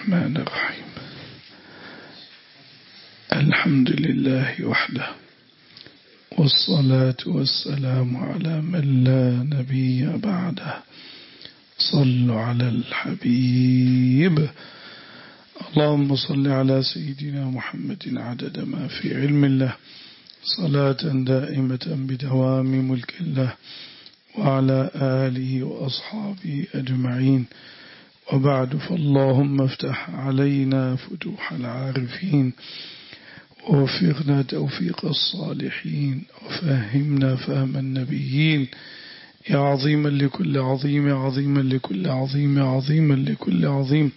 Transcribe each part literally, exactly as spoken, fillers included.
الرحمن الرحيم. الحمد لله وحده، والصلاة والسلام على من لا نبي بعده. صلوا على الحبيب. اللهم صل على سيدنا محمد عدد ما في علم الله، صلاة دائمة بدوام ملك الله، وعلى آله وأصحابه أجمعين. وبعد، فاللهم افتح علينا فتوح العارفين، ووفقنا توفيق الصالحين، وفهمنا فهم النبيين، يا عظيما لكل عظيم، عظيما لكل عظيم، عظيما لكل عظيم.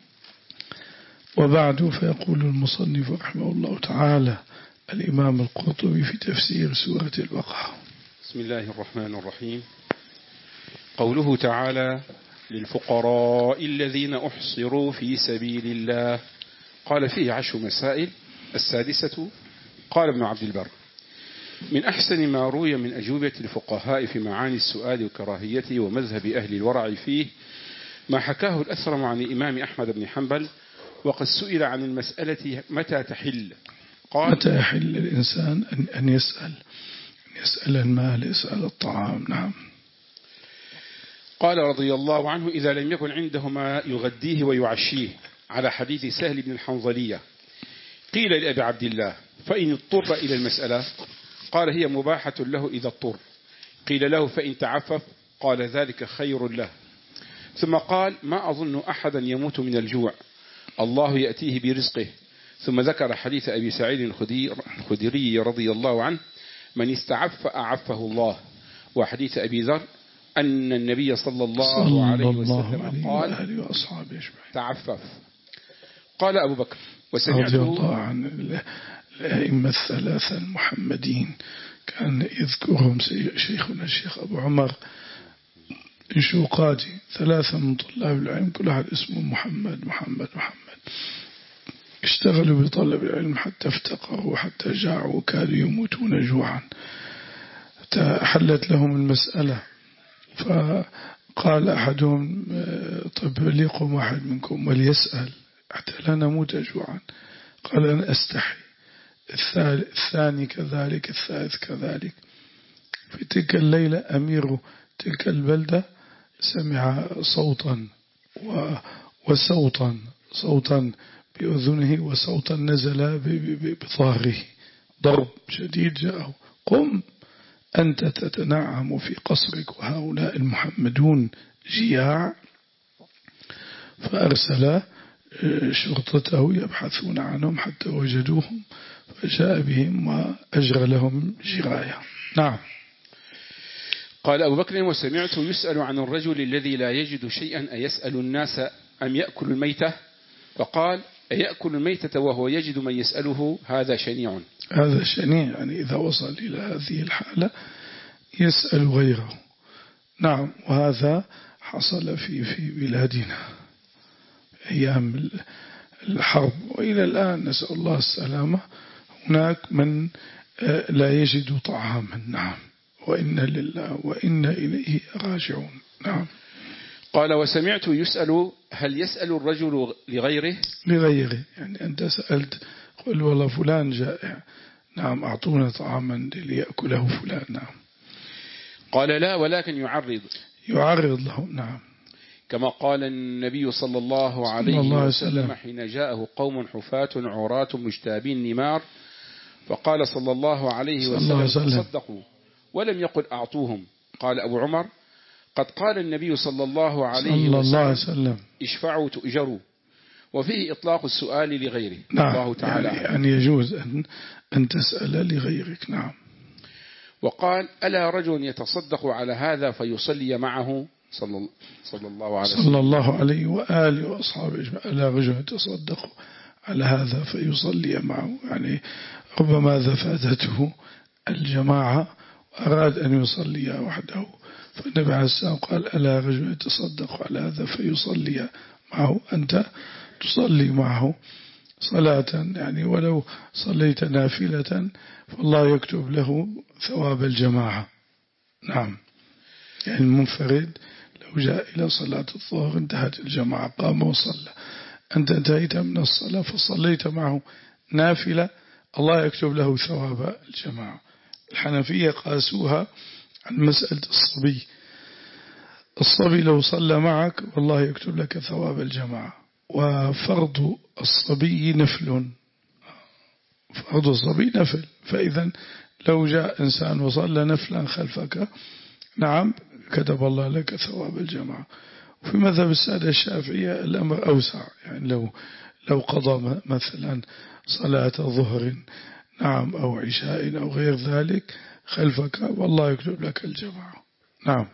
وبعد، فيقول المصنف رحمه الله تعالى الإمام القرطبي في تفسير سورة البقرة: بسم الله الرحمن الرحيم. قوله تعالى: للفقراء الذين أحصروا في سبيل الله. قال فيه عشر مسائل. السادسة: قال ابن عبد البر: من أحسن ما روي من أجوبة الفقهاء في معاني السؤال وكراهيته ومذهب أهل الورع فيه ما حكاه الأثرم عن الإمام أحمد بن حنبل، وقد سئل عن المسألة متى تحل. قال: متى يحل الإنسان أن يسأل أن يسأل المال، يسأل الطعام. نعم. قال رضي الله عنه: إذا لم يكن عنده ما يغديه ويعشيه، على حديث سهل بن الحنظلية. قيل لأبي عبد الله: فإن اضطر إلى المسألة؟ قال: هي مباحة له إذا اضطر. قيل له: فإن تعفف؟ قال: ذلك خير له. ثم قال: ما أظن أحدا يموت من الجوع، الله يأتيه برزقه. ثم ذكر حديث أبي سعيد الخدري رضي الله عنه: من استعف أعفه الله. وحديث أبي ذر أن النبي صلى الله صلى عليه الله وسلم عليه قال: وآله وأصحابه أجمعين. تعفف. قال أبو بكر: رضي وسمعته الله عن الأئمة الثلاثة المحمدين، كان يذكرهم شيخنا الشيخ أبو عمر الشوقاتي، ثلاثة من طلاب العلم كل أحد اسمه محمد محمد محمد، اشتغلوا بطلب العلم حتى افتقروا، حتى جاعوا وكادوا يموتون جوعا. حلت لهم المسألة، فقال أحدهم: طيب ليقوم واحد منكم وليسأل حتى لا نموت جوعا. قال: أنا أستحي. الثاني كذلك، الثالث كذلك. في تلك الليلة أمير تلك البلدة سمع صوتا وصوتا صوتا بأذنه، وصوتا نزل بظهره، ضرب شديد جاءه: قم أنت تتنعم في قصرك وهؤلاء المحمدون جياع. فأرسل شرطته يبحثون عنهم حتى وجدوهم، فجاء بهم وأجرى لهم جراية. نعم. قال أبو بكر: وسمعت يسأل عن الرجل الذي لا يجد شيئا أيسأل الناس أم يأكل الميتة؟ فقال: أيأكل الميتة وهو يجد من يسأله؟ هذا شنيع. هذا شنيع، يعني إذا وصل إلى هذه الحالة يسأل غيره. نعم. وهذا حصل في في بلادنا أيام الحرب وإلى الآن، نسأل الله السلامة. هناك من لا يجد طعاما. نعم. وإنا لله وإنا إليه راجعون. نعم. قال: وسمعت يسأل: هل يسأل الرجل لغيره؟ لغيره، يعني أنت سألت، قل والله فلان جائع، نعم أعطونا طعاما ليأكله فلان. نعم. قال: لا، ولكن يعرض يعرض له. نعم. كما قال النبي صلى الله عليه الله وسلم وسلم حين جاءه قوم حفاة عراة مجتابين نمار، فقال صلى الله عليه وسلم: تصدقوا، ولم يقل أعطوهم. قال أبو عمر: قد قال النبي صلى الله عليه وسلم: اشفعوا تؤجروا. وفيه إطلاق السؤال لغيره. نعم. الله تعالى يعني, يعني يجوز أن, أن تسأل لغيرك. نعم. وقال: ألا رجل يتصدق على هذا فيصلي معه؟ صلى, صلى الله عليه وسلم صلى الله عليه وآله وأصحابه أجمعين. ألا رجل يتصدق على هذا فيصلي معه، يعني ربما ذفاتته الجماعة وأراد أن يصلي وحده، فالنبي عليه السلام قال: ألا رجل يتصدق على هذا فيصلي معه، أنت تصلي معه صلاة، يعني ولو صليت نافلة فالله يكتب له ثواب الجماعة. نعم. يعني المنفرد لو جاء إلى صلاة الظهر انتهت الجماعة قام وصلى، أنت انتهيت من الصلاة فصليت معه نافلة الله يكتب له ثواب الجماعة. الحنفية قاسوها عن مسألة الصبي، الصبي لو صلى معك والله يكتب لك ثواب الجماعة، وفرض الصبي نفل، فرض الصبي نفل، فإذا لو جاء إنسان وصلى نفلا خلفك نعم كتب الله لك ثواب الجماعة. وفي مذهب السادة الشافعية الأمر أوسع، يعني لو لو قضى مثلا صلاة ظهر نعم أو عشاء أو غير ذلك خلفك والله يكتب لك الجماعة. نعم.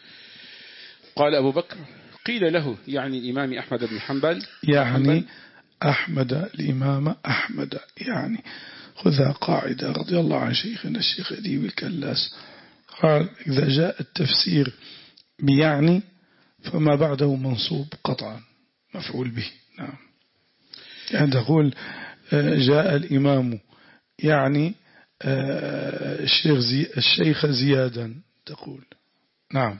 قال أبو بكر قيل له يعني الإمام أحمد بن حنبل يعني أحمد الإمام أحمد، يعني خذها قاعدة رضي الله عن شيخنا الشيخ أديب الكلاس، قال إذا جاء التفسير بيعني فما بعده منصوب قطعا مفعول به. نعم. يعني تقول جاء الإمام يعني الشيخ, زي الشيخ زيادا تقول. نعم.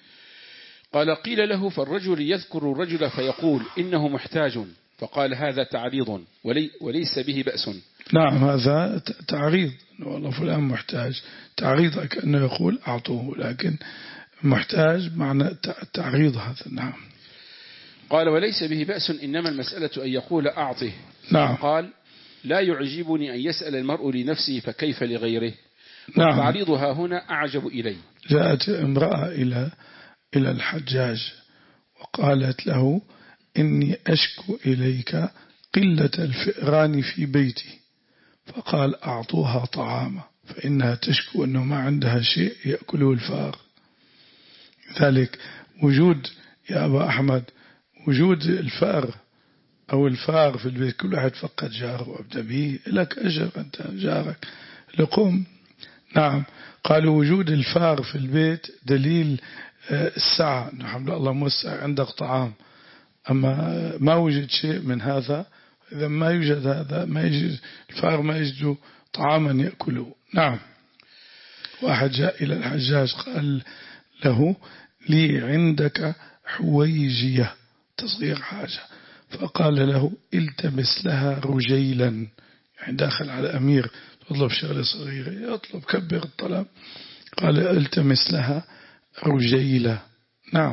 قال قيل له فالرجل يذكر الرجل فيقول إنه محتاج، فقال هذا تعريض ولي وليس به بأس. نعم هذا تعريض، والله فلان محتاج، تعريض كأنه يقول أعطوه، لكن محتاج معنى تعريض هذا. نعم. قال وليس به بأس إنما المسألة أن يقول أعطه. نعم. قال لا يعجبني أن يسأل المرء لنفسه فكيف لغيره. نعم. تعريضها هنا أعجب إلي. جاءت امرأة إلى إلى الحجاج وقالت له إني أشكو إليك قلة الفئران في بيتي، فقال أعطوها طعاما فإنها تشكو أنه ما عندها شيء يأكله الفار. ذلك وجود يا أبا أحمد وجود الفأر أو الفار في البيت، كل واحد فقد جاره وأبدأ به لك أجر أنت جارك لقوم. نعم. قالوا وجود الفار في البيت دليل السعة، الحمد لله موسع عندك طعام، أما ما وجد شيء من هذا، إذا ما يوجد هذا ما يجد الفار ما يجد طعاما يأكله. نعم. واحد جاء إلى الحجاج قال له لي عندك حويجية تصغير حاجة، فقال له التمس لها رجيلا، يعني داخل على أمير تطلب شغلة صغيرة يطلب كبر الطلب، قال التمس لها رجيلا. نعم.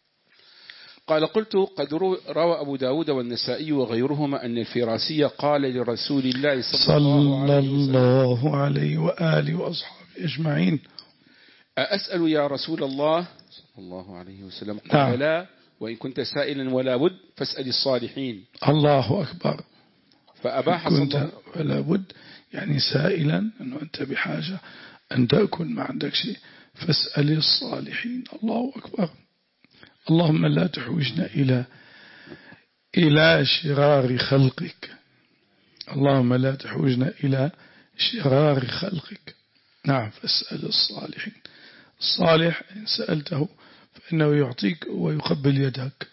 قال قلت قد روى أبو داود والنسائي وغيرهما أن الفراسي قال لرسول الله صلى الله عليه وسلم الله عليه وآله وأصحابه أجمعين أسأل يا رسول الله صلى الله عليه وسلم؟ قال نعم. لا، وإن كنت سائلا ولا بد فاسأل الصالحين. الله أكبر. فأباح كنت ولا بد يعني سائلا أنه أنت بحاجة أن تأكل ما عندك شيء فاسأل الصالحين. الله أكبر. اللهم لا تحوجنا إلى إلى شرار خلقك، اللهم لا تحوجنا إلى شرار خلقك. نعم. فاسأل الصالحين. الصالح إن سألته فإنه يعطيك ويقبل يدك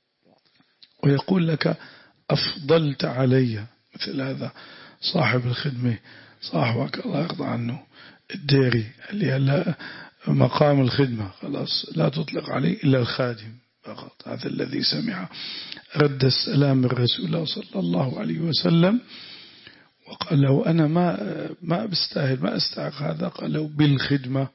ويقول لك أفضلت علي، مثل هذا صاحب الخدمة صاحبك الله يرضى عنه الديري اللي هلا مقام الخدمة خلاص لا تطلق عليه إلا الخادم فقط، هذا الذي سمع رد السلام من رسول الله صلى الله عليه وسلم وقال له أنا ما ما بستاهل ما أستحق هذا، قال له بالخدمة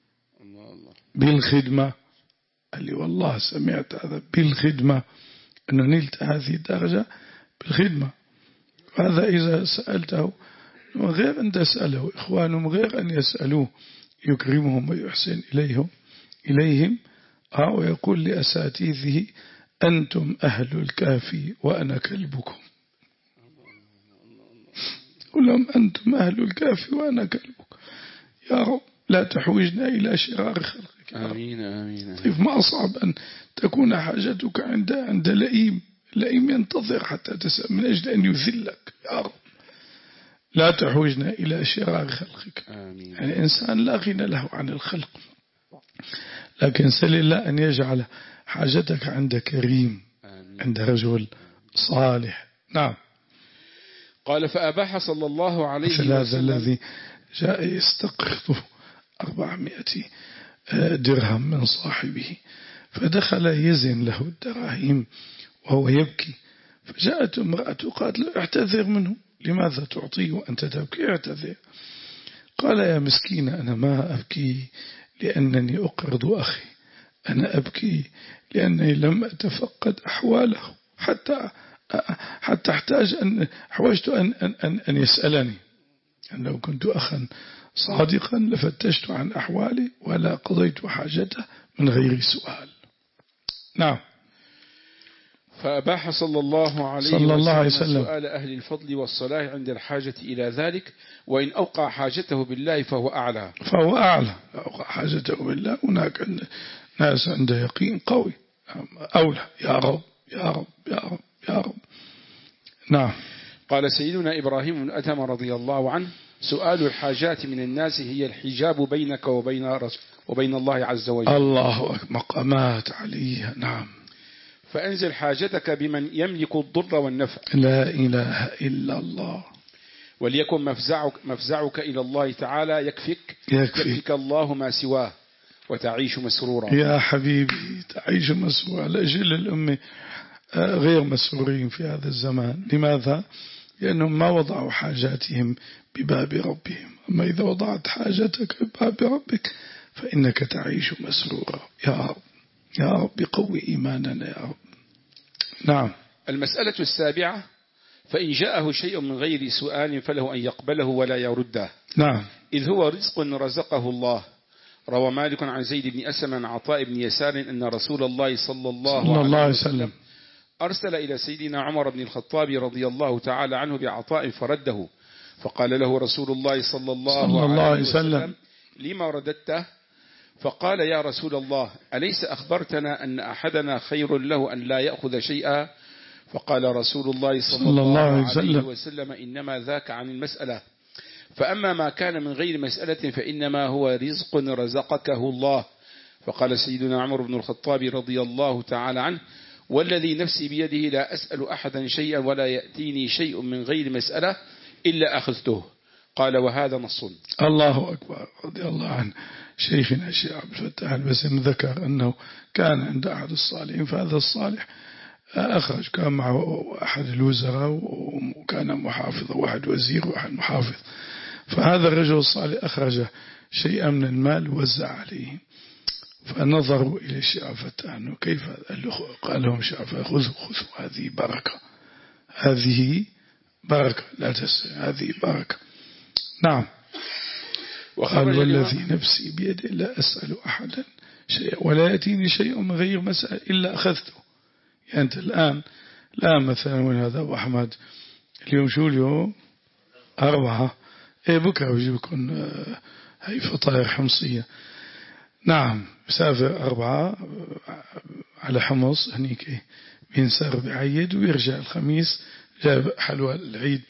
بالخدمة. قال لي والله سمعت هذا بالخدمة أنه نلت هذه الدرجة بالخدمة. هذا إذا سألته غير أن تسأله إخوانهم غير أن يسألوه يكرمهم ويحسن إليهم إليهم ها ويقول لأساتذه أنتم أهل الكافي وأنا كلبكم، قل لهم أنتم أهل الكافي وأنا كلبكم. يا رب لا تحوجنا إلى شرار خلقك. آمين آمين. طيب ما أصعب أن تكون حاجتك عند عند لئيم، لئيم ينتظر حتى تسأل من أجل أن يذلك. يا رب لا تحوجنا إلى شرار خلقك. آمين. يعني الإنسان لا غنى له عن الخلق، لكن سل الله أن يجعل حاجتك عند كريم. آمين. عند رجل صالح. نعم. قال فأباح صلى الله عليه وسلم هذا الذي جاء يستقرض أربعمائة درهم من صاحبه فدخل يزن له الدراهم وهو يبكي، فجاءت امرأة قالت له اعتذر منه، لماذا تعطيه وأنت تبكي؟ اعتذر. قال يا مسكينة أنا ما أبكي لأنني أقرض أخي، أنا أبكي لأنني لم أتفقد أحواله حتى حتى احتاج أن حوجت أن أن أن, أن يسألني. أن لو كنت أخا صادقا لفتشت عن أحوالي ولا قضيت حاجته من غير سؤال. نعم. فأباح صلى الله عليه صلى الله عليه وسلم وسلم سؤال أهل الفضل والصلاح عند الحاجة إلى ذلك، وإن أوقع حاجته بالله فهو أعلى فهو أعلى. أوقع حاجته بالله هناك ناس عنده يقين قوي أولى. يا رب يا رب يا رب يا رب. نعم. قال سيدنا إبراهيم بن أدهم رضي الله عنه سؤال الحاجات من الناس هي الحجاب بينك وبين وبين الله عز وجل. الله أكبر. مقامات عليها. نعم. فأنزل حاجتك بمن يملك الضر والنفع. لا إله إلا الله. وليكن مفزعك, مفزعك إلى الله تعالى يكفك يكفي. يكفك الله ما سواه وتعيش مسرورا. يا حبيبي تعيش مسرورا. لأجل الأمة غير مسرورين في هذا الزمان. لماذا؟ لأنهم ما وضعوا حاجاتهم بباب ربهم. أما إذا وضعت حاجتك بباب ربك فإنك تعيش مسرورا. يا رب يا رب قوي إيماننا يا رب. نعم. المسألة السابعة فإن جاءه شيء من غير سؤال فله أن يقبله ولا يرده. نعم. إذ هو رزق رزقه الله. روى مالك عن زيد بن أسلم عن عطاء بن يسار أن رسول الله صلى الله, صلى الله عليه وسلم أرسل إلى سيدنا عمر بن الخطاب رضي الله تعالى عنه بعطاء فرده، فقال له رسول الله صلى الله, صلى الله عليه وسلم لما رددته؟ فقال يا رسول الله أليس أخبرتنا أن أحدنا خير له أن لا يأخذ شيئا؟ فقال رسول الله صلى, صلى الله عليه وسلم, وسلم إنما ذاك عن المسألة، فأما ما كان من غير مسألة فإنما هو رزق رزقكه الله. فقال سيدنا عمر بن الخطاب رضي الله تعالى عنه والذي نفسي بيده لا أسأل أحدا شيئا ولا يأتيني شيء من غير مسألة إلا أخذته. قال وهذا نص. الله أكبر. رضي الله عنه شيخنا الشيخ عبد الفتاح البسيم ذكر أنه كان عند أحد الصالحين، فهذا الصالح أخرج كان معه أحد الوزراء وكان محافظ، واحد وزير وواحد محافظ، فهذا الرجل الصالح أخرج شيئا من المال ووزع عليه، فنظروا إلى الشيخ عبد الفتاح أنه كيف، قال لهم الشيخ خذوا خذوا هذه بركة، هذه بركة لا تسأل، هذه بركة. نعم. قال والذي نفسي بيده لا أسأل أحدا شيئا ولا يأتيني شيء من غير مسألة إلا أخذته. يعني أنت الآن لا مثلا من هذا أبو أحمد اليوم شو اليوم أربعة، إيه بكرة بيجيبكم هاي فطاير حمصية. نعم. مسافر أربعة على حمص هنيك إيه بينسر بعيد ويرجع الخميس جاب حلوى العيد.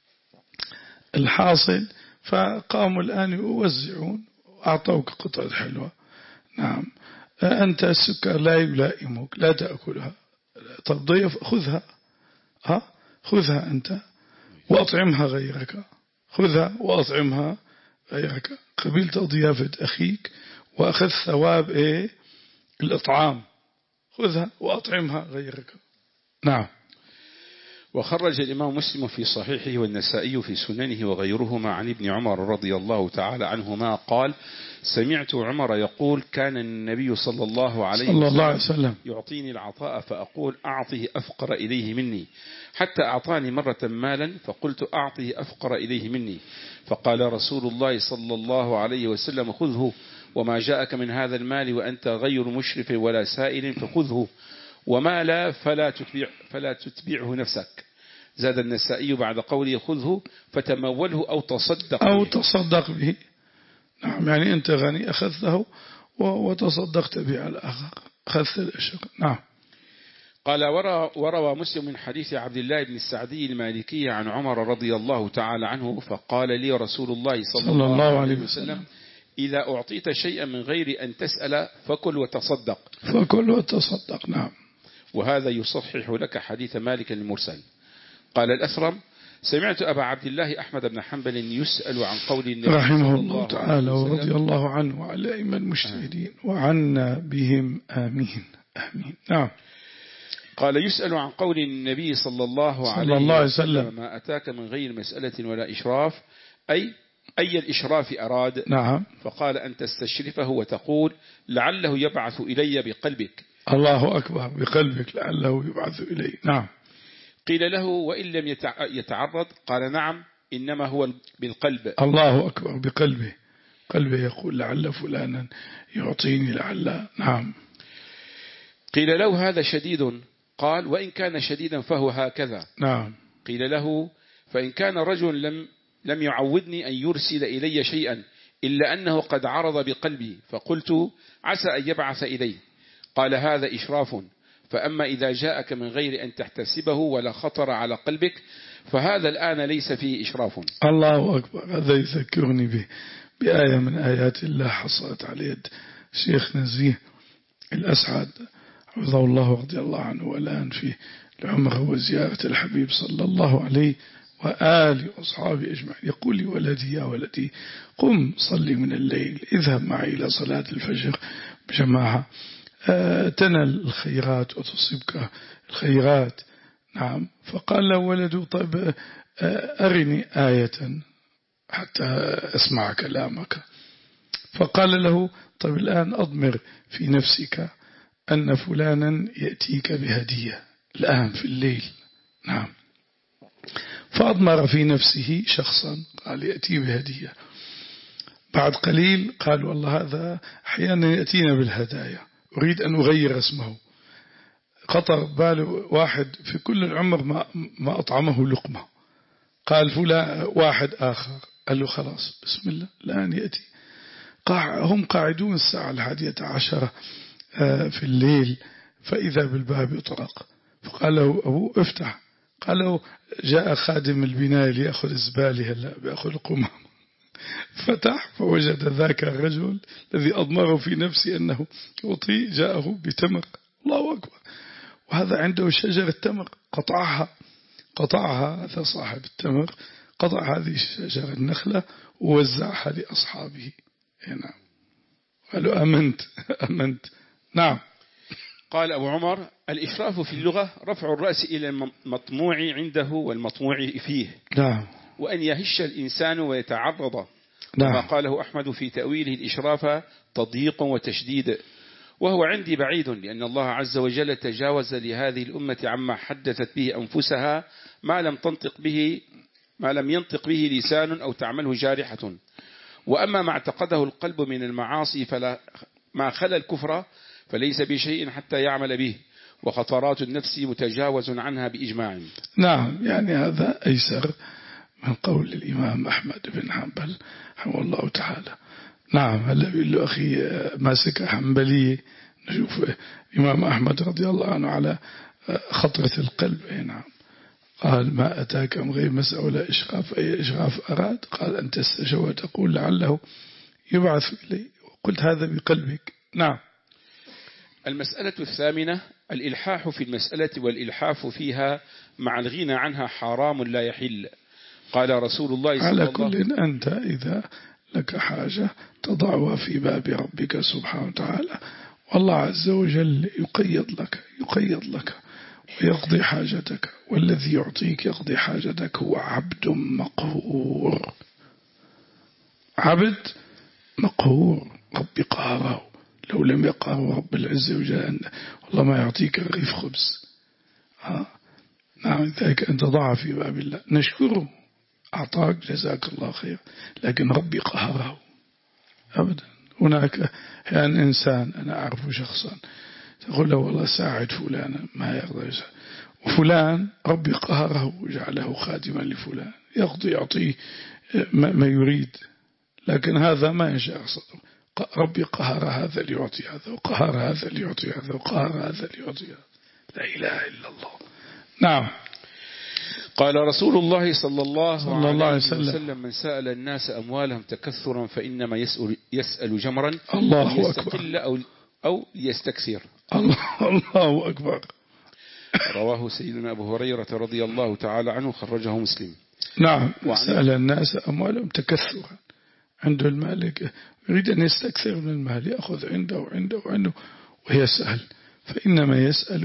الحاصل فقاموا الآن يوزعون أعطوك قطعة حلوى. نعم. أنت السكر لا يلائمك لا تأكلها، طب ضيف خذها، ها خذها أنت وأطعمها غيرك، خذها وأطعمها غيرك. قبلت ضيافة أخيك وأخذ ثواب إيه الإطعام، خذها وأطعمها غيرك. نعم. وخرج الإمام مسلم في صحيحه والنسائي في سننه وغيرهما عن ابن عمر رضي الله تعالى عنهما قال سمعت عمر يقول كان النبي صلى الله عليه صلى الله عليه وسلم وسلم يعطيني العطاء فأقول أعطه أفقر إليه مني، حتى أعطاني مرة مالا فقلت أعطه أفقر إليه مني، فقال رسول الله صلى الله عليه وسلم خذه وما جاءك من هذا المال وأنت غير مشرف ولا سائل فخذه، وما لا فلا تتبع فلا تتبعه نفسك. زاد النسائي بعد قوله خذه فتموله أو تصدق أو به. تصدق به. نعم. يعني أنت غني أخذته وتصدقت به على الآخر، أخذت الأشر. نعم. قال وروى مسلم من حديث عبد الله بن السعدي المالكي عن عمر رضي الله تعالى عنه فقال لي رسول الله صلى, صلى الله عليه وسلم إذا أعطيت شيئا من غير أن تسأل فكل وتصدق فكل وتصدق. نعم. وهذا يصحح لك حديث مالك المرسل. قال الأثرم سمعت أبا عبد الله أحمد بن حنبل يسأل عن قول النبي رحمه الله تعالى ورضي الله عنه وعلى الأئمة المجتهدين وعنا بهم آمين آمين. نعم. قال يسأل عن قول النبي صلى الله عليه, الله عليه وسلم ما أتاك من غير مسألة ولا إشراف، أي أي الإشراف أراد؟ نعم. فقال أن تستشرفه وتقول لعله يبعث إلي بقلبك. الله أكبر، بقلبك لعله يبعث إلي. نعم. قيل له وإن لم يتعرض؟ قال نعم إنما هو بالقلب. الله أكبر، بقلبه، قلبه يقول لعل فلانا يعطيني لعل. نعم. قيل له هذا شديد؟ قال وإن كان شديدا فهو هكذا. نعم. قيل له فإن كان رجل لم لم يعودني أن يرسل إلي شيئا إلا أنه قد عرض بقلبي فقلت عسى أن يبعث إلي، قال هذا إشراف. فأما إذا جاءك من غير أن تحتسبه ولا خطر على قلبك فهذا الآن ليس فيه إشراف. الله أكبر. هذا يذكرني به بآية من آيات الله حصلت على يد شيخ نزيه الأسعد حفظه الله ورضي الله عنه، والآن في العمر وزيارة الحبيب صلى الله عليه وآله وأصحابه أجمعين. يقول لي ولدي يا ولدي قم صلي من الليل، اذهب معي إلى صلاة الفجر بجماعة تنال الخيرات وتصيبك الخيرات. نعم. فقال له ولده طيب أرني آية حتى أسمع كلامك. فقال له طيب الآن أضمر في نفسك أن فلانا يأتيك بهدية الآن في الليل. نعم. فأضمر في نفسه شخصا قال يأتي بهدية. بعد قليل قال والله هذا أحيانا يأتينا بالهدايا، أريد أن أغير اسمه. خطر باله واحد في كل العمر ما, ما أطعمه لقمة، قال فلان واحد آخر قال له خلاص بسم الله الآن يأتي. هم قاعدون الساعة الحادية عشرة في الليل فإذا بالباب يطرق، فقال له أبو افتح، قال له جاء خادم البناء ليأخذ الزبالة هلا بيأخذ القمام. فتح فوجد ذاك الرجل الذي أضمره في نفسه أنه يعطي جاءه بتمر. الله أكبر. وهذا عنده شجرة تمر قطعها قطعها هذا صاحب التمر، قطع هذه الشجرة النخلة ووزعها لأصحابه. نعم. قالوا أمنت أمنت. نعم. قال أبو عمر الإشراف في اللغة رفع الرأس إلى المطموع عنده والمطموع فيه. نعم. وأن يهش الإنسان ويتعرض. نعم. ما قاله أحمد في تأويله الإشراف تضييق وتشديد، وهو عندي بعيد، لأن الله عز وجل تجاوز لهذه الأمة عما حدثت به أنفسها ما لم تنطق به ما لم ينطق به لسان أو تعمله جارحة. وأما ما اعتقده القلب من المعاصي فلا ما خلا الكفر فليس بشيء حتى يعمل به، وخطرات النفس متجاوز عنها بإجماع. نعم. يعني هذا أيسر من قول الإمام أحمد بن حنبل رحمه الله تعالى. نعم. هلا بيقول له أخي ماسك حنبلية، نشوف الإمام أحمد رضي الله عنه على خطرة القلب. نعم. قال ما أتاك من غير مسألة ولا إشراف، أي إشراف أراد؟ قال أن تستشفى وتقول لعله يبعث إلي، وقلت هذا بقلبك. نعم. المسألة الثامنة الإلحاح في المسألة والإلحاف فيها مع الغنى عنها حرام لا يحل. قال رسول الله صلى الله عليه وسلم على كل أنت إذا لك حاجة تضعها في باب ربك سبحانه وتعالى، والله عز وجل يقيض لك يقيض لك ويقضي حاجتك، والذي يعطيك يقضي حاجتك هو عبد مقهور. عبد مقهور ربي قهره، لو لم يقهر رب العزة وجل والله ما يعطيك رغيف خبز. ها. نعم. ذلك أنت ضع في باب الله، نشكره أعطاك جزاك الله خير، لكن ربي قهره أبدا. هناك يعني إنسان أنا أعرف شخصا تقول له والله ساعد فلانا ما يقدر يساعد، وفلان ربي قهره وجعله خادما لفلان، يقضي يعطيه ما يريد، لكن هذا ما يشاء صدره. ربي قهر هذا ليعطي هذا، وقهر هذا ليعطي هذا، وقهر هذا ليعطي هذا. لا إله إلا الله. نعم. قال رسول الله صلى الله, صلى الله عليه وسلم, وسلم من سأل الناس أموالهم تكثرا فإنما يسأل, يسأل جمرا. الله أكبر. أو, أو يستكثر. الله, الله أكبر. رواه سيدنا أبو هريرة رضي الله تعالى عنه، خرجه مسلم. نعم. سأل الناس أموالهم تكثرا، عنده المال يريد أن يستكثر من المال، يأخذ عنده وعنده وعنده ويسأل، فإنما يسأل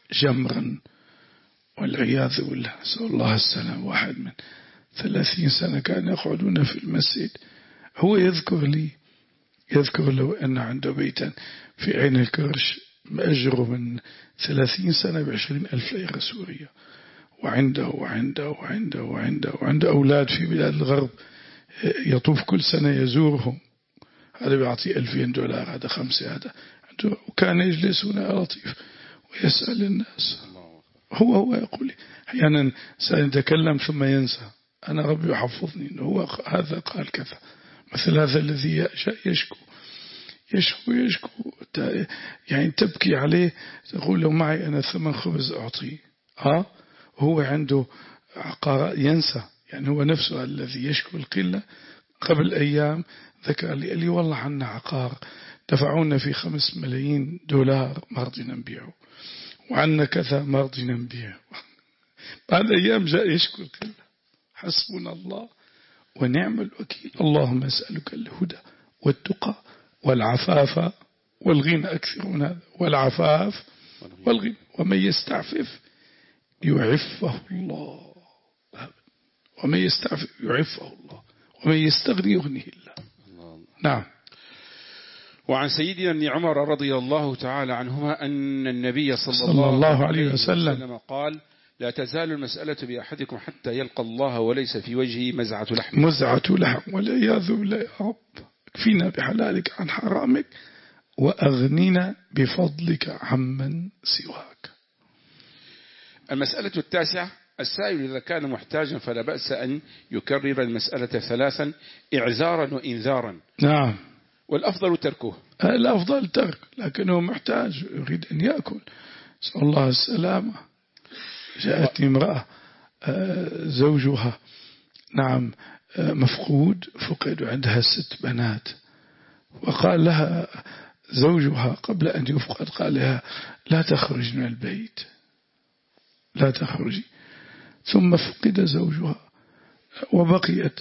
جمرا والعياذ بالله، نسأل الله السلام. واحد من ثلاثين سنة كان يقعدون في المسجد، هو يذكر لي يذكر لو أن عنده بيتا في عين الكرش مأجره من ثلاثين سنة بعشرين ألف ليرة سورية، وعنده وعنده وعنده وعنده وعنده أولاد في بلاد الغرب يطوف كل سنة يزورهم، هذا بيعطي ألفين دولار، هذا خمسة، هذا عنده. وكان يجلس هنا لطيف ويسأل الناس. هو هو يقول أحيانا سيتكلم ثم ينسى، أنا ربي يحفظني إنه هو هذا قال كذا، مثل هذا الذي يشكو يشكو يشكو يعني تبكي عليه، تقول له معي أنا ثمن خبز أعطيه، ها هو عنده عقار ينسى. يعني هو نفسه الذي يشكو القلة قبل أيام ذكر لي قال لي والله عنا عقار دفعونا في خمس ملايين دولار ما رضينا نبيعه، وعنا كذا ما رضينا نبيعه. بعد أيام جاء يشكو القلة. حسبنا الله ونعم الوكيل. اللهم أسألك الهدى والتقى والعفاف والغنى، أكثر من هذا، والعفاف والغنى. ومن يستعفف يعفه الله، ومن يستعفف يعفه الله، ومن يستغني يغنيه الله. نعم. وعن سيدنا ابن عمر رضي الله تعالى عنهما أن النبي صلى, صلى الله, الله عليه وسلم, وسلم قال: لا تزال المسألة بأحدكم حتى يلقى الله وليس في وجهه مزعة لحم مزعة لحم والعياذ بالله. يا رب اكفينا بحلالك عن حرامك وأغنينا بفضلك عمن سواك. المسألة التاسعة: السائل إذا كان محتاجا فلا بأس أن يكرر المسألة ثلاثا إعزارا وإنذارا. نعم. والأفضل تركه. الأفضل ترك، لكنه محتاج يريد أن يأكل، نسأل الله السلامة. جاءتني امرأة زوجها نعم مفقود، فقد عندها ست بنات، وقال لها زوجها قبل أن يفقد قال لها لا تخرج من البيت، لا تخرجي. ثم فقد زوجها وبقيت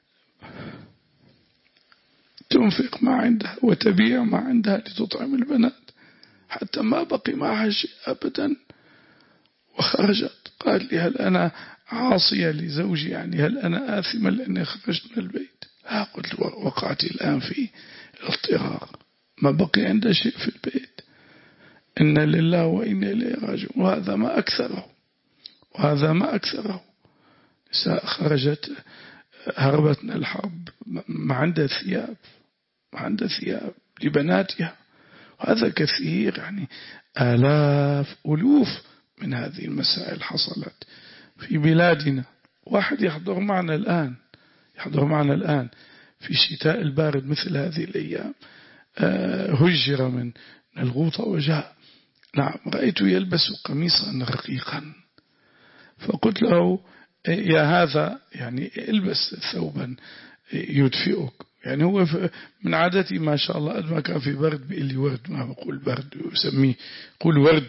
تنفق ما عندها وتبيع ما عندها لتطعم البنات، حتى ما بقي معها شيء أبدا. وخرجت قالت لي هل أنا عاصية لزوجي، يعني هل أنا آثمة لأني خرجت من البيت؟ لا. قلت وقعت الآن في اضطرار، ما بقي عندها شيء في البيت. إن لله وإنا إليه راجعون. وهذا ما أكثره، وهذا ما أكثره. نساء خرجت هربت من الحرب ما عندها ثياب، ما عندها ثياب لبناتها. وهذا كثير، يعني آلاف ألوف من هذه المسائل حصلت في بلادنا. واحد يحضر معنا الآن يحضر معنا الآن في الشتاء البارد مثل هذه الأيام، هجر من الغوطة وجاء، نعم رأيته يلبس قميصا رقيقا، فقلت له يا هذا يعني البس ثوبا يدفئك. يعني هو من عادتي ما شاء الله قد ما كان في برد بيقول لي ورد، ما بقول برد يسميه يقول ورد.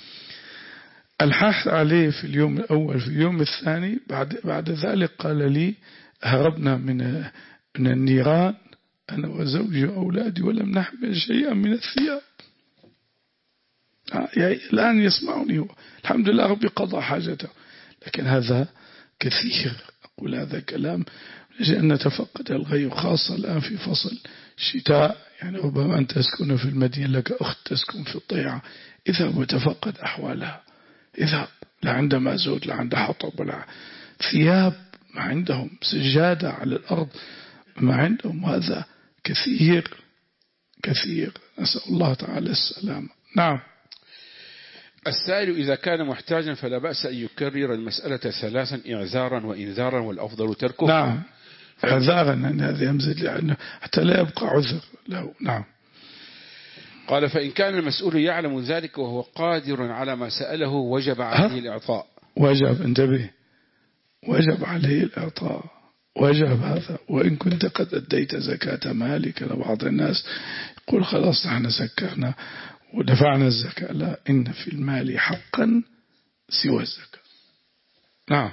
الحاح عليه في اليوم الأول. في اليوم الثاني بعد بعد ذلك قال لي هربنا من من النيران أنا وزوجي وأولادي ولم نحمل شيئا من الثياب. يعني الآن يسمعني هو الحمد لله ربي قضى حاجته، لكن هذا كثير. أقول هذا كلام لأن نتفقد الغير، خاصة الآن في فصل الشتاء. يعني ربما أنت تسكن في المدينة، لك أخت تسكن في الطيعة، اذهب وتفقد أحوالها، اذهب. لا عندها زوج، لا عندها حطب، ولا ثياب، ما عندهم سجادة على الأرض، ما عندهم. هذا كثير كثير، نسأل الله تعالى السلامة. نعم. السائل إذا كان محتاجا فلا بأس أن يكرر المسألة ثلاثا إعذارا وإنذارا، والأفضل تركه. نعم إعذارا، أن هذا يمزج لأنه حتى لا يبقى عذر له. نعم. قال: فإن كان المسؤول يعلم ذلك وهو قادر على ما سأله وجب عليه الإعطاء. وجب، انتبه، وجب عليه الإعطاء، وجب هذا. وإن كنت قد أديت زكاة مالك، لبعض الناس يقول خلاص نحن سكرنا ودفعنا الزكاة. لا، إن في المال حقا سوى الزكاة. نعم.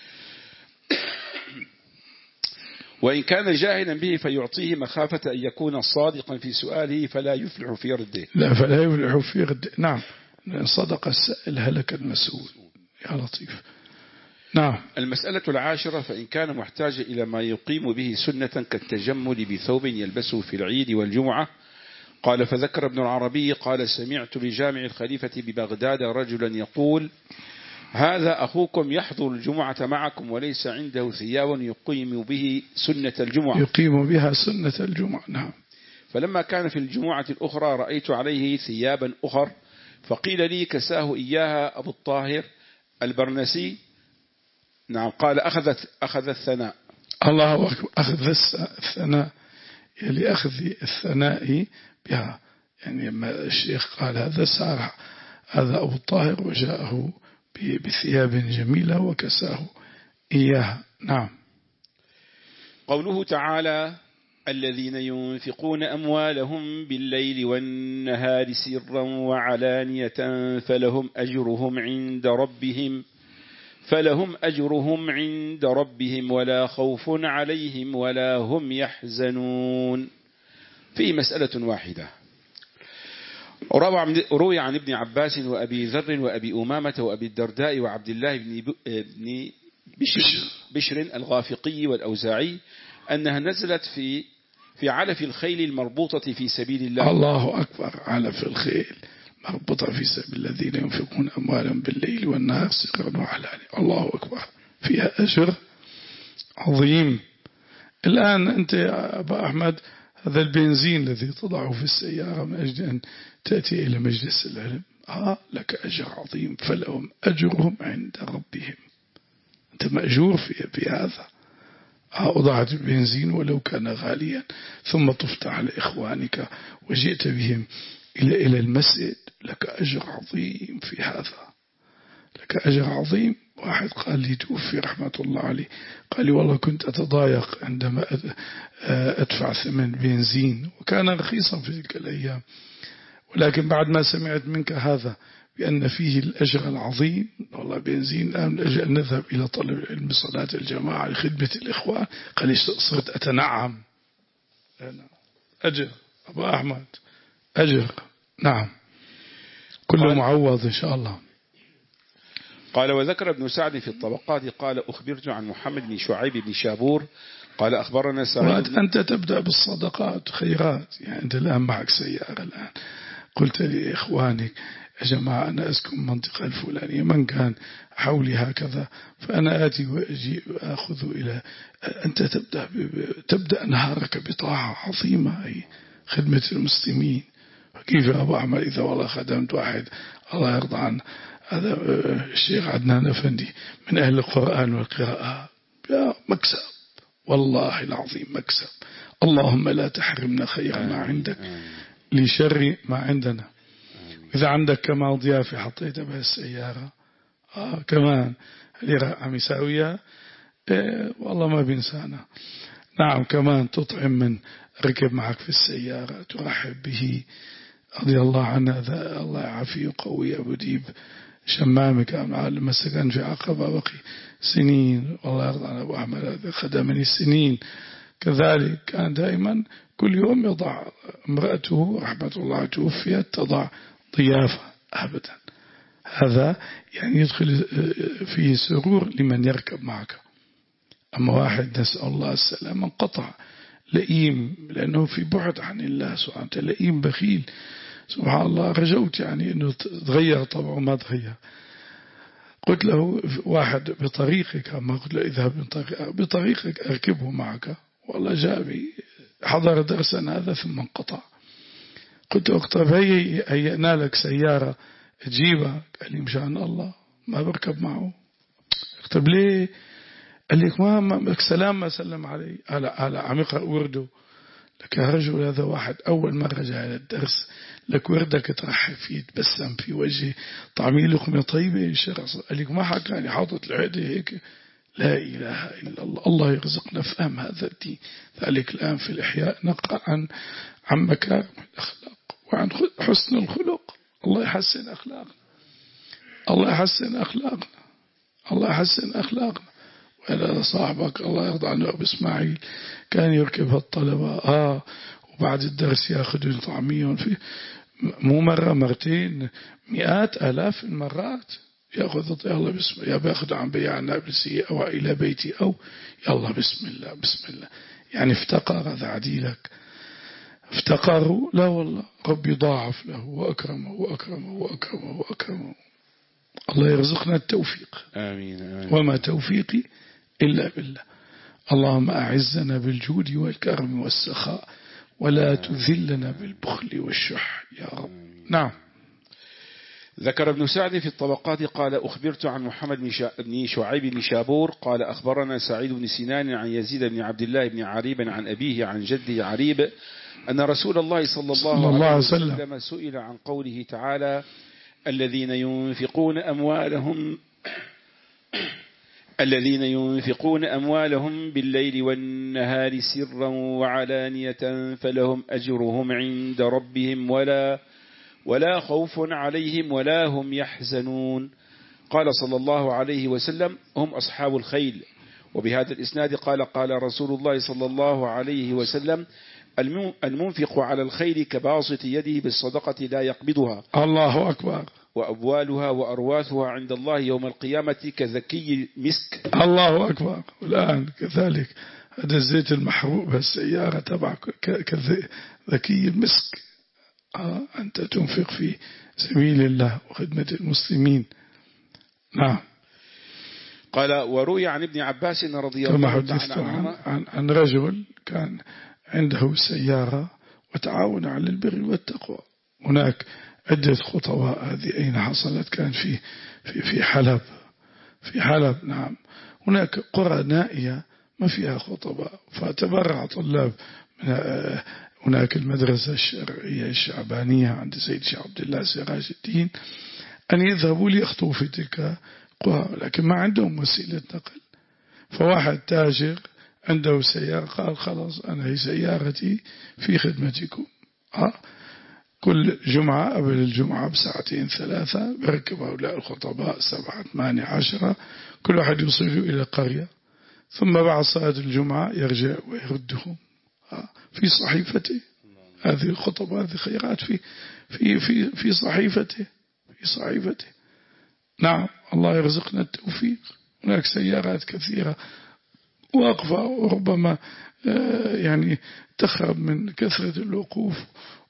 وإن كان جاهلا به فيعطيه مخافة أن يكون صادقا في سؤاله فلا يفلح في رده. لا، فلا يفلح في رده. نعم إن صدق السائل هلك المسؤول. يا لطيف. نعم. المسألة العاشرة: فإن كان محتاجا إلى ما يقيم به سنة كالتجمل بثوب يلبسه في العيد والجمعة. قال: فذكر ابن العربي قال: سمعت بجامع الخليفة ببغداد رجلا يقول: هذا أخوكم يحضر الجمعة معكم وليس عنده ثياب يقيم به سنة الجمعة يقيم بها سنة الجمعة. نعم. فلما كان في الجمعة الأخرى رأيت عليه ثيابا أخر، فقيل لي: كساه إياها أبو الطاهر البرنسي. نعم. قال: أخذت أخذ الثناء. الله أكبر. أخذ الثناء يلي أخذ الثناء بها، يعني لما الشيخ قال هذا سار هذا أبو الطاهر وجاءه بثياب جميلة وكساه إياها. نعم. قوله تعالى: الذين ينفقون أموالهم بالليل والنهار سرا وعلانية فلهم أجرهم عند ربهم فلهم أجرهم عند ربهم ولا خوف عليهم ولا هم يحزنون. في مسألة واحدة. روي عن ابن عباس وأبي ذر وأبي أمامة وأبي الدرداء وعبد الله بن بشر, بشر الغافقي والأوزاعي أنها نزلت في في علف الخيل المربوطة في سبيل الله. الله أكبر. علف الخيل مربوطة في سبيل الذين ينفقون أموالهم بالليل والنهار سرا وعلانية. الله أكبر. فيها أجر عظيم. الآن أنت يا أبا أحمد هذا البنزين الذي تضعه في السيارة من أجل أن تأتي إلى مجلس العلم، آه لك أجر عظيم، فلهم أجرهم عند ربهم. أنت مأجور في بهذا. آه أضعت البنزين ولو كان غاليا ثم طفت على إخوانك وجئت بهم إلى إلى المسجد، لك أجر عظيم في هذا، لك أجر عظيم. واحد قال لي توفي رحمة الله عليه، قال لي والله كنت أتضايق عندما أدفع ثمن بنزين وكان رخيصا في تلك الأيام، ولكن بعد ما سمعت منك هذا بأن فيه الأجر العظيم، والله بنزين الآن من أجل أن نذهب إلى طلب العلم صلاة الجماعة لخدمة الإخوان، قال لي صرت أتنعم. أجر أبو أحمد، أجر. نعم. كله معوض إن شاء الله. قال: وذكر ابن سعد في الطبقات قال: أخبرت عن محمد بن شعيب بن شابور قال: أخبرنا سعيد. أنت تبدأ بالصدقات خيرات، يعني أنت الآن معك سيارة، الآن قلت لي إخوانك يا جماعة أنا أسكن منطقة الفلانية، من كان حولي هكذا فأنا آتي وأجي وأخذ إلى، أنت تبدأ تبدأ نهارك بطاعة عظيمة، أي خدمة المسلمين. كيف يا أبو أحمد إذا والله خدمت واحد الله يرضى عنه، هذا الشيخ عدنان أفندي من أهل القرآن والقراءة، يا مكسب والله العظيم مكسب. اللهم لا تحرمنا خير ما عندك لشر ما عندنا. إذا عندك كمان ضيافة حطيتها بهالسيارة آه كمان اللي عم يساويها إيه والله ما بينسانا. نعم. كمان تطعم من ركب معك في السيارة ترحب به رضي الله عنه، ذا الله يعافيه وقوي أبو ديب شمامي كان معلم مسكن في عقبة بقي سنين، والله يرضى عن أبو أحمد خدمني السنين. كذلك كان دائما كل يوم يضع امرأته رحمة الله توفيت تضع ضيافة أبدا. هذا يعني يدخل فيه سرور لمن يركب معك. أما واحد نسأل الله السلام انقطع لئيم لأنه في بعد عن الله سبحانه وتعالى، لئيم بخيل سبحان الله. رجوت يعني أنه تغير طبعه ما تغير. قلت له واحد بطريقك، ما قلت له اذهب بطريقك أركبه معك، والله جاء بي حضر درسا هذا ثم انقطع. قلت له اقترب هي هيئنا لك سيارة تجيبها، قال لي مشان الله ما بركب معه. اقترب ليه؟ قال لي ما ما سلام ما سلم علي على على عم يقرأ ورده. لك يا رجل هذا واحد أول مرة جاء على الدرس، لك وردك ترحب فيه تبسم في وجهه طعمي لقمة طيبة شرس. قال لك ما حكاني حاطط العدة هيك. لا إله إلا الله. الله يرزقنا فهم هذا الدين. ذلك الآن في الإحياء نقرأ عن عن مكارم الأخلاق وعن حسن الخلق. الله يحسن أخلاقنا، الله يحسن أخلاقنا، الله يحسن أخلاقنا. وإلى صاحبك الله يرضى عنه أبو إسماعيل كان يركب هالطلبة آه وبعد الدرس يأخذون طعميهم في مو مرة مرتين، مئات آلاف المرات يأخذ يلا بسم الله، يا بأخذ عن بيع نابلسي أو إلى بيتي، أو يلا بسم الله بسم الله. يعني افتقر هذا عديلك، افتقروا، لا والله ربي ضاعف له وأكرمه وأكرمه وأكرمه وأكرمه. الله يرزقنا التوفيق. آمين, آمين. وما توفيقي إلا بالله. اللهم أعزنا بالجود والكرم والسخاء، ولا تذلنا بالبخل والشح يا رب. نعم. ذكر ابن سعد في الطبقات قال أخبرت عن محمد بن شعيب بن شابور قال أخبرنا سعيد بن سنان عن يزيد بن عبد الله بن عريب عن أبيه عن جده عريب أن رسول الله صلى الله, الله عليه وسلم, وسلم سئل عن قوله تعالى الذين ينفقون أموالهم الذين ينفقون أموالهم بالليل والنهار سرا وعلانية فلهم أجرهم عند ربهم ولا ولا خوف عليهم ولا هم يحزنون. قال صلى الله عليه وسلم هم أصحاب الخيل. وبهذا الإسناد قال قال رسول الله صلى الله عليه وسلم المنفق على الخيل كباسط يده بالصدقة لا يقبضها. الله أكبر. وأبوالها وأرواثها عند الله يوم القيامة كذكي المسك. الله أكبر. والآن كذلك هذا الزيت المحروق بالسيارة تبعك كذكي المسك. آه أنت تنفق في سبيل الله وخدمة المسلمين. نعم. قال وروي عن ابن عباس رضي الله تعالى عنهما عن, عن رجل كان عنده سيارة وتعاون على البر والتقوى. هناك عدة خطوات. هذه أين حصلت؟ كان في في في حلب. في حلب نعم. هناك قرى نائية ما فيها خطباء، فتبرع طلاب من هناك المدرسة الشرعية الشعبانية عند سيد شيخ عبد الله سراج الدين أن يذهبوا ليخطبوا في تلك القرى، لكن ما عندهم وسيلة نقل. فواحد تاجر عنده سيارة قال خلاص أنا هي سيارتي في خدمتكم. ها كل جمعة قبل الجمعة بساعتين ثلاثة بركب هؤلاء الخطباء سبعة ثمانية عشرة، كل واحد يوصل إلى قرية، ثم بعد صلاة الجمعة يرجع ويردهم في صحيفته. هذه الخطبة هذه خيرات في في في في صحيفته في صحيفته. نعم. الله يرزقنا التوفيق. هناك سيارات كثيرة واقفة وربما يعني تخرب من كثرة الوقوف،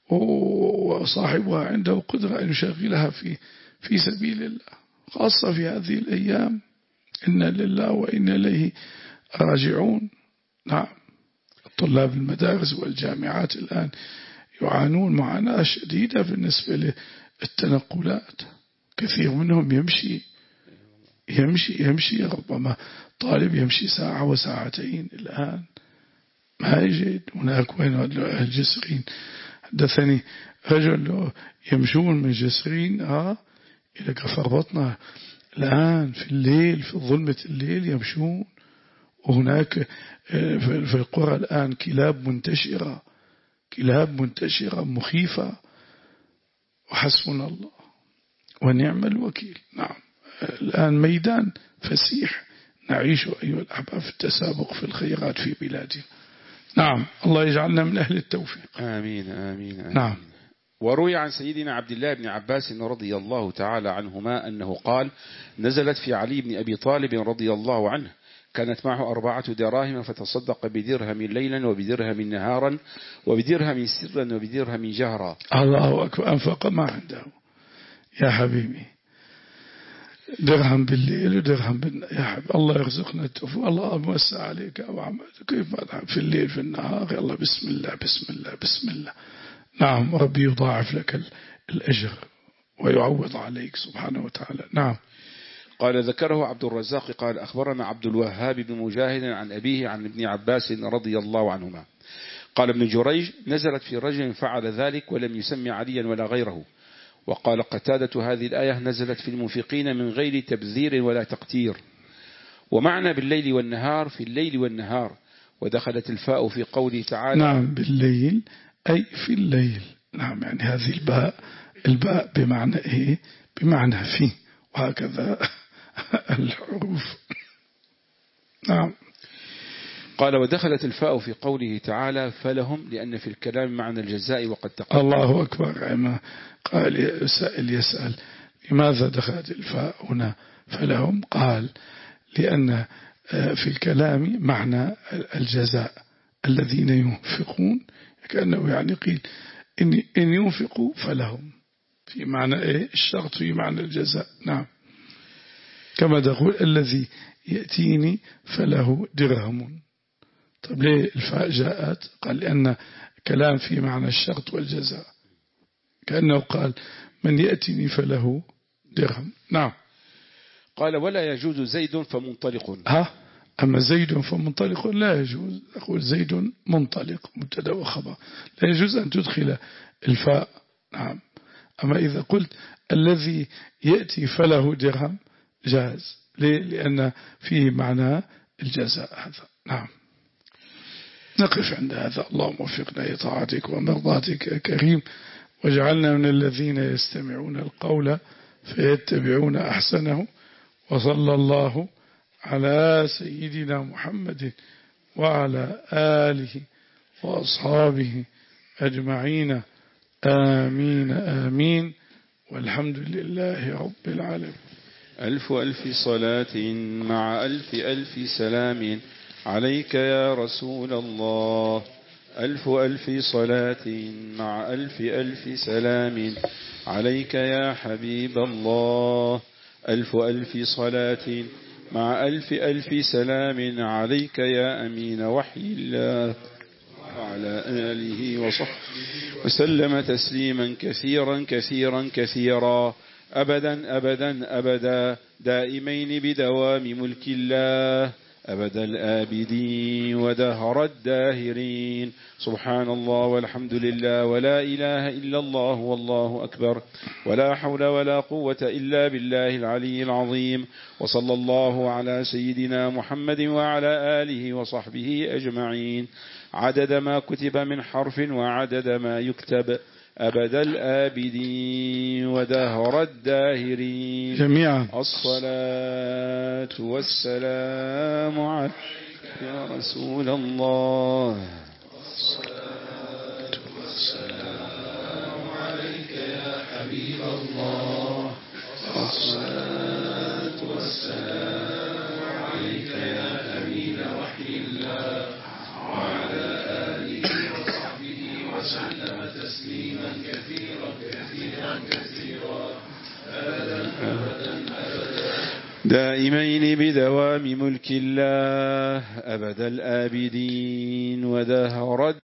وصاحبها عنده قدرة أن يشغلها في في سبيل الله، خاصة في هذه الأيام. إنا لله وإنا إليه راجعون. نعم. طلاب المدارس والجامعات الآن يعانون معاناة شديدة بالنسبة للتنقلات. كثير منهم يمشي يمشي يمشي ربما طالب يمشي ساعة وساعتين الآن ما يجد. هناك وين الجسرين حدثني رجل يمشون من جسرين آه إلى كفر بطنة الآن في الليل في ظلمة الليل يمشون. وهناك في القرى الآن كلاب منتشرة كلاب منتشرة مخيفة، وحسبنا الله ونعم الوكيل. نعم. الآن ميدان فسيح نعيش أيها الأحباب في التسابق في الخيرات في بلادنا. نعم. الله يجعلنا من أهل التوفيق. آمين آمين, آمين. نعم. وروي عن سيدنا عبد الله بن عباس رضي الله تعالى عنهما أنه قال نزلت في علي بن أبي طالب رضي الله عنه كانت معه أربعة دراهم فتصدق بدرهم ليلا وبدرهم نهارا وبدرهم سرا وبدرهم جهرا. الله أكبر. أنفق ما عنده يا حبيبي، درهم بالليل ودرهم بالنهار. يا حبيبي الله يرزقنا التوفيق. الله موسع عليك أو عمل كيف في الليل في النهار. يلا بسم الله بسم الله بسم الله. نعم. ربي يضاعف لك الأجر ويعوض عليك سبحانه وتعالى. نعم. قال ذكره عبد الرزاق قال أخبرنا عبد الوهاب بن مجاهد عن أبيه عن ابن عباس رضي الله عنهما قال ابن جريج نزلت في رجل فعل ذلك ولم يسمي عليا ولا غيره. وقال قتادة هذه الآية نزلت في المنفقين من غير تبذير ولا تقتير. ومعنى بالليل والنهار في الليل والنهار، ودخلت الفاء في قوله تعالى. نعم. بالليل أي في الليل. نعم. يعني هذه الباء الباء بمعنى إيه؟ بمعنى فيه، وهكذا الحروف. نعم. قال ودخلت الفاء في قوله تعالى فلهم لأن في الكلام معنى الجزاء وقد تقدم. الله أكبر. عما قال السائل يسأل لماذا دخلت الفاء هنا فلهم؟ قال لأن في الكلام معنى الجزاء الذين ينفقون، كأنه يعني قيل إن, إن ينفقوا فلهم في معنى إيه؟ الشرط في معنى الجزاء. نعم، كما تقول الذي يأتيني فله درهم. طب ليه الفاء جاءت؟ قال لأن كلام في معنى الشرط والجزاء، كأنه قال من يأتيني فله درهم. نعم. قال ولا يجوز زيد فمنطلق. ها، أما زيد فمنطلق لا يجوز. أقول زيد منطلق مبتدا وخبر، لا يجوز أن تدخل الفاء. نعم. أما إذا قلت الذي يأتي فله درهم جاز. ليه؟ لأن فيه معنى الجزاء هذا. نعم. نقف عند هذا. اللهم وفقنا لطاعتك ومرضاتك يا كريم، واجعلنا من الذين يستمعون القول فيتبعون أحسنه. وصلى الله على سيدنا محمد وعلى آله وأصحابه أجمعين. آمين آمين، والحمد لله رب العالمين. ألف ألف صلاة مع ألف ألف سلام عليك يا رسول الله. ألف ألف صلاة مع ألف ألف سلام عليك يا حبيب الله. ألف ألف صلاة مع ألف ألف سلام عليك يا أمين وحي الله وعلى آله وصحبه وسلم تسليما كثيرا كثيرا كثيرا أبدا أبدا أبدا دائمين بدوام ملك الله أبد الآبدين ودهر الداهرين. سبحان الله والحمد لله ولا إله إلا الله والله أكبر ولا حول ولا قوة إلا بالله العلي العظيم. وصلى الله على سيدنا محمد وعلى آله وصحبه أجمعين عدد ما كتب من حرف وعدد ما يكتب أبد الآبدين ودهر الداهرين جميعا. الصلاة والسلام عليك يا رسول الله. الصلاة والسلام عليك يا حبيب الله. الصلاة والسلام عليك يا أمين وحي الله وعلى آله وصحبه وسلم تسليما كثيرا كثيرا كثيرا أبدا أبدا أبدا دائمين بدوام ملك الله أبد الآبدين ودهر